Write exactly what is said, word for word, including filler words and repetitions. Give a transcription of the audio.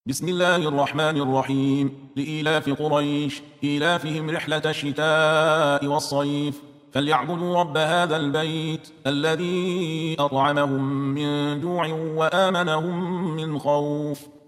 بسم الله الرحمن الرحيم. لإيلاف قريش إيلافهم رحلة الشتاء والصيف فليعبدوا رب هذا البيت الذي أطعمهم من جوع وآمنهم من خوف.